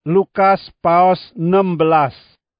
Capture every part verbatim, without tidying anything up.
Lukas paus enam belas.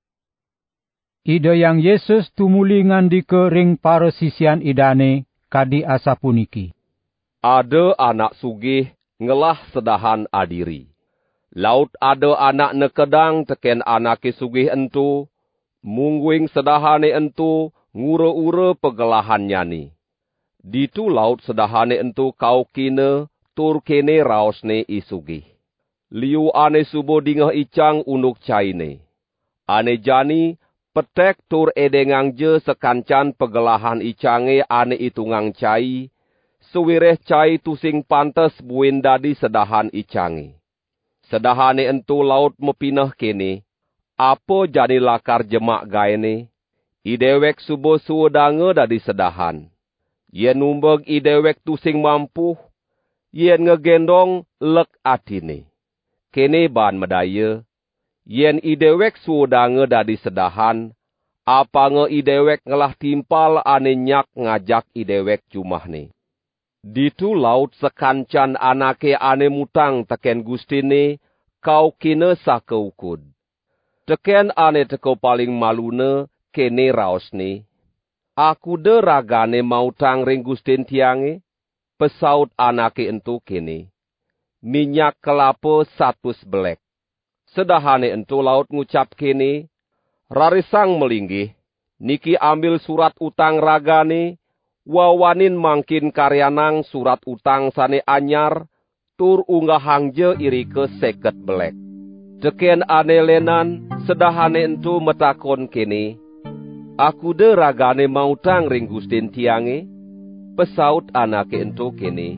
Ida yang Yesus tumuli ngandika ring para sisian idane kadi asapuniki. Ada anak sugih ngelah sedahan adiri. Laut ada anak nekedang teken anake sugih entu, mungguing sedahane entu ngura-ura pegelahannya ni. Ditu laut sedahane entu kau kine tur kene raosne isugih. Liu ane subo dingah icang unuk caine. Ane jani petek tur edengang je sekancan pegelahan icange ane itungang cai, sewireh cai tusing pantes buin dadi sedahan icange. Sedahane entu laut mepinah kene, apa jani lakar jemak gaene, idewek subo suwedange dadi sedahan. Yen numbeg idewek tusing mampuh, yen ngegendong lek atine. Kene ban medaya, yen idewek suwedange dadi sedahan, apa nge idewek ngelah timpal ane nyak ngajak idewek jumahne. Ditu laut sekancan anake ane mutang teken gustine, kau kine sakeukud. Teken ane teko paling malune, kene raosne. Aku de ragane mautang ring gustin tiange, pesaut anake entu kene. Minyak kelapa satus belek. Sedahane entu laut ngucap kene, rarisang melinggih, niki ambil surat utang ragane, wawanin mangkin karyanang surat utang sane anyar, tur unggahang je iri ke seket belek. Teken ane lenan, sedahane entu metakon kene, aku de ragane mautang ring gustin tiange, pesaut anake entu kene,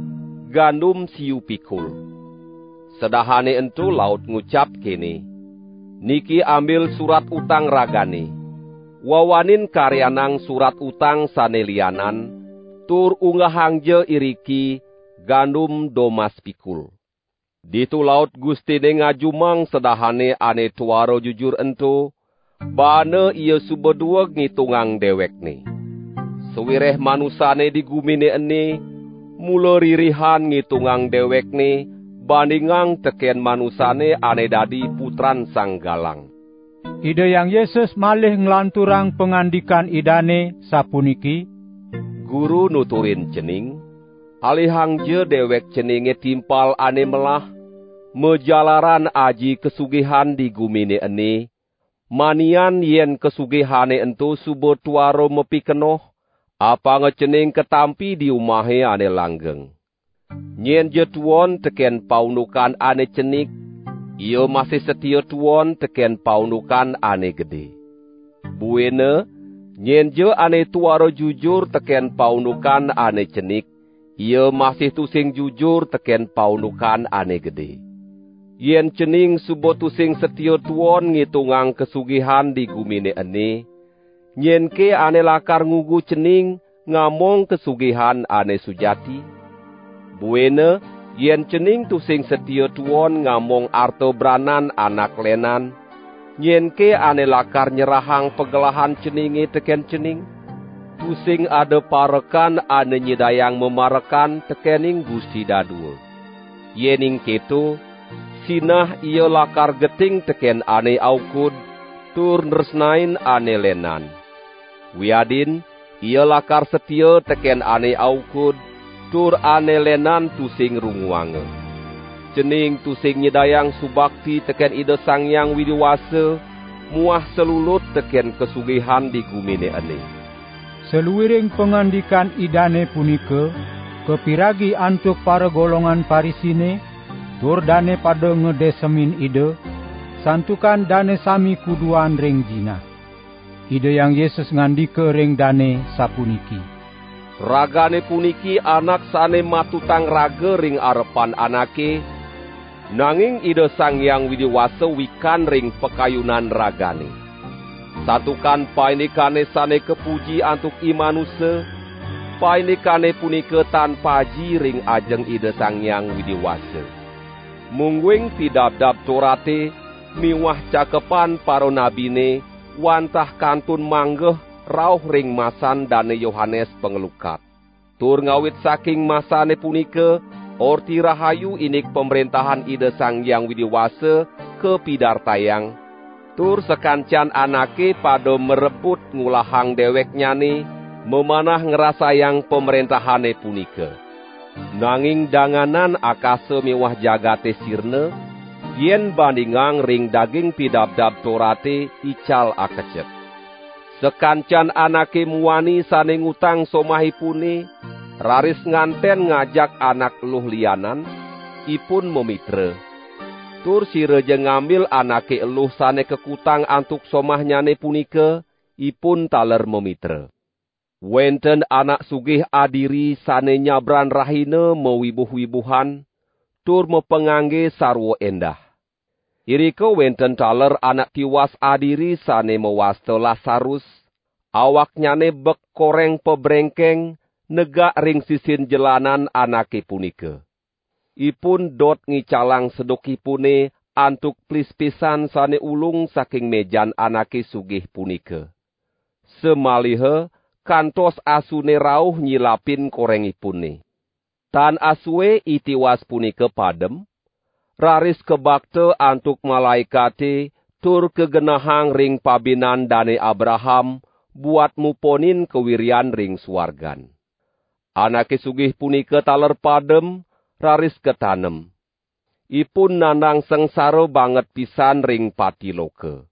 gandum siu pikul. Sedahane entu laut ngucap kene, niki ambil surat utang ragane, wawanin karyanang surat utang sanelianan, tur unggahang je iriki gandum domas pikul. Ditu laut gustine ngajumang sedahane ane tuaro jujur entu, bane ia subedua ngitungang dewekne. Sewireh manusane di gumine ene, mula ririhan ngitungang dewekne, bandingang teken manusane ane dadi putran sang galang. Ida yang Yesus malih nglanturang pengandikan idane sapuniki, Guru nuturin cening, alihang je dewek ceninge timpal ane melah, mejalaran aji kesugihan di gumine ene, manian yen kesugihane entu subo tuaro mepi kenoh, apa ngecening ketampi di umahe ane langgeng. Nyen je tuon teken paunukan ane cenik, ia masih setia tuon teken paunukan ane gede. Buene, nyen je ane tuaro jujur teken paunukan ane cenik, ia masih tusing jujur teken paunukan ane gede. Yen cening subo tusing setia tuon ngitungang kesugihan di gumine ene, nyen ke ane lakar ngugu cening ngamong kesugihan ane sujati. Buene, yen cening tusing setia tuon ngamong arto branan anak lenan, nyen ke ane lakar nyerahang pegelahan ceninge teken cening, tusing ada parekan ane nyidayang memarekan tekening Gusti dadua. Yening keto, sinah ia lakar geting teken ane aukud, tur nresnain ane lenan. Wiadin, ia lakar setia teken ane aukud, tur ane lenan tusing runguange. Cening tusing nyedayang subakti teken Ida Sang Hyang Widiwasa, muah selulut teken kesugihan di gumine ene. Seluiring pengandikan idane punika, kepiragi antuk para golongan Parisine, tur dane pada ngedesemin ide, santukan dane sami kuduan ring jina. Ide yang Yesus ngandika ring dane sapuniki, ragane puniki anak sane matutang raga ring arepan anake, nanging Ida Sang Hyang Widiwasa wikan ring pekayunan ragane. Satukan painikane sane kepuji antuk imanusa, painikane punika tanpa ji ring ajeng Ida Sang Hyang Widiwasa. Mungguing pidabdab Torate, miwah cakepan para nabine, wantah kantun manggeh rauh ring masan dane Yohanes Pengelukat. Tur ngawit saking masane punika, orti rahayu inik pemerintahan Ida Sang Hyang Widiwasa ke pidartayang, tur sekancan anake pada merebut ngulahang deweknyane, memanah ngerasayang pemerintahane punika. Nanging danganan akase miwah jagate sirne, yen bandingang ring daging pidabdab Torate ical akecet. Sekancan anake muani sane ngutang somahipune, raris nganten ngajak anak eluh lianan, ipun memitra. Tur sireje ngambil anake eluh sane kekutang antuk somahnyane punika, ipun taler memitra. Wenten anak sugih adiri sane nyabran rahina mewibuh-wibuhan, tur mepengangge sarwa endah. Irika wenten taler anak tiwas adiri sane mewasta Lasarus, awaknyane bek koreng pebrengkeng, negak ring sisin jelanan anake punika. Ipun dot ngicalang sedokipune antuk plis-pisan sane ulung saking mejan anake sugih punika. Semaliha, kantos asune rauh nyilapin korengipune. Tan asue itiwas punika padem, raris kebakte antuk malaikate tur kegenahang ring pabinan dane Abraham buat muponin kewirian ring suargan. Anake sugih punika taler padem, raris ketanem. Ipun nandang sengsara banget pisan ring patiloka.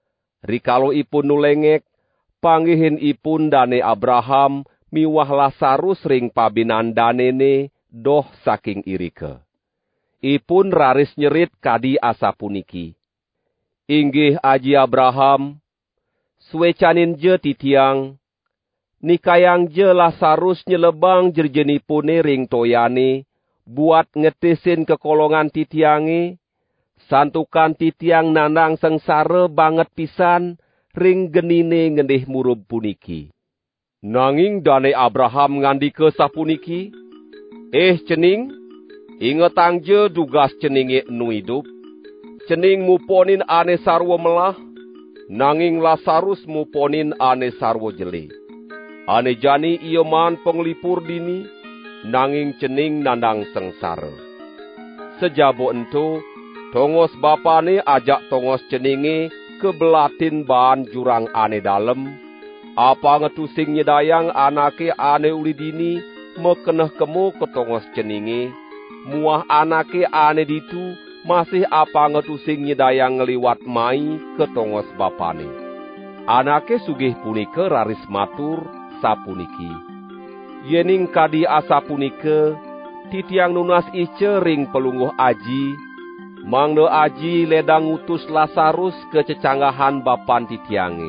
Rikalo ipun nulengek, panggihin ipun dane Abraham miwah Lasarus ring pabinan danene doh saking irika. Ipun raris nyerit kadi asapuniki. Inggih aji Abraham, suecanin je titiang, nikayang je Lasarus nyelebang jerjenipune ring toyane, buat ngetisin kekolongan titiange, santukan titiang nandang sengsara banget pisan, ring genine ngendih murub puniki. Nanging dane Abraham ngandika sapuniki, eh cening, ingetang je dugas ceninge enu hidup, cening muponin ane sarwa melah, nanging Lasarus muponin ane sarwa jele. Ane jani iya man penglipur dini, nanging cening nandang sengsara. Sejabo ento, tongos bapane ajak tongos ceninge kebelatin baan jurang ane dalem, apa ngetusing nyedayang anake ane uli dini, mekeneh kemo ketongos ceninge, muah anake ane ditu, masih apa ngetusing nyedayang ngeliwat mai ketongos bapane. Anake sugih punika raris matur sapuniki. Yening kadi asapunika, titiang nunas ice ring pelungguh aji, mangda aji ledang utus Lasarus ke cecanggahan bapan titiange.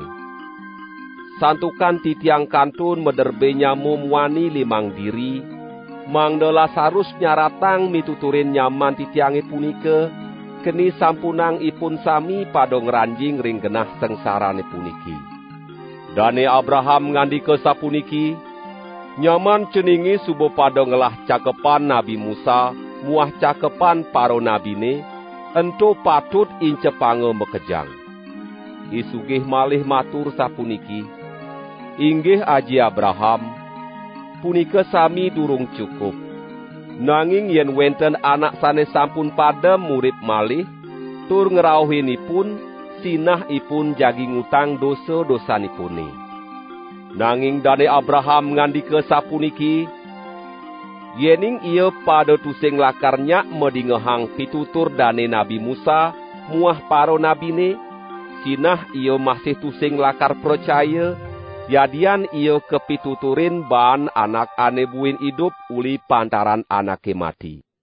Santukan titiang kantun mederbe nyamu muani limang diri, mangda Lasarus nyaratang mituturin nyaman titiange punika, keni sampunang ipun sami pada ngranjing ring genah sengsarane puniki. Dane Abraham ngandika sapuniki, nyaman ceningi subo pada ngelah cakepan Nabi Musa, muah cakepan paro nabine, ento patut incepange mekejang. Isugih malih matur sapuniki, inggih aji Abraham, punika sami durung cukup. Nanging yen wenten anak sane sampun padem murip malih, tur ngrauhinipun, sinah ipun jagi ngutang dosa-dosanipune. Nanging dane Abraham ngandika sapuniki, yening ia pada tusing lakarnya medingehang pitutur dane Nabi Musa, muah paro nabine, sinah ia masih tusing lakar percaya, yadian ia kepituturin baan anak ane buin hidup uli pantaran anake mati.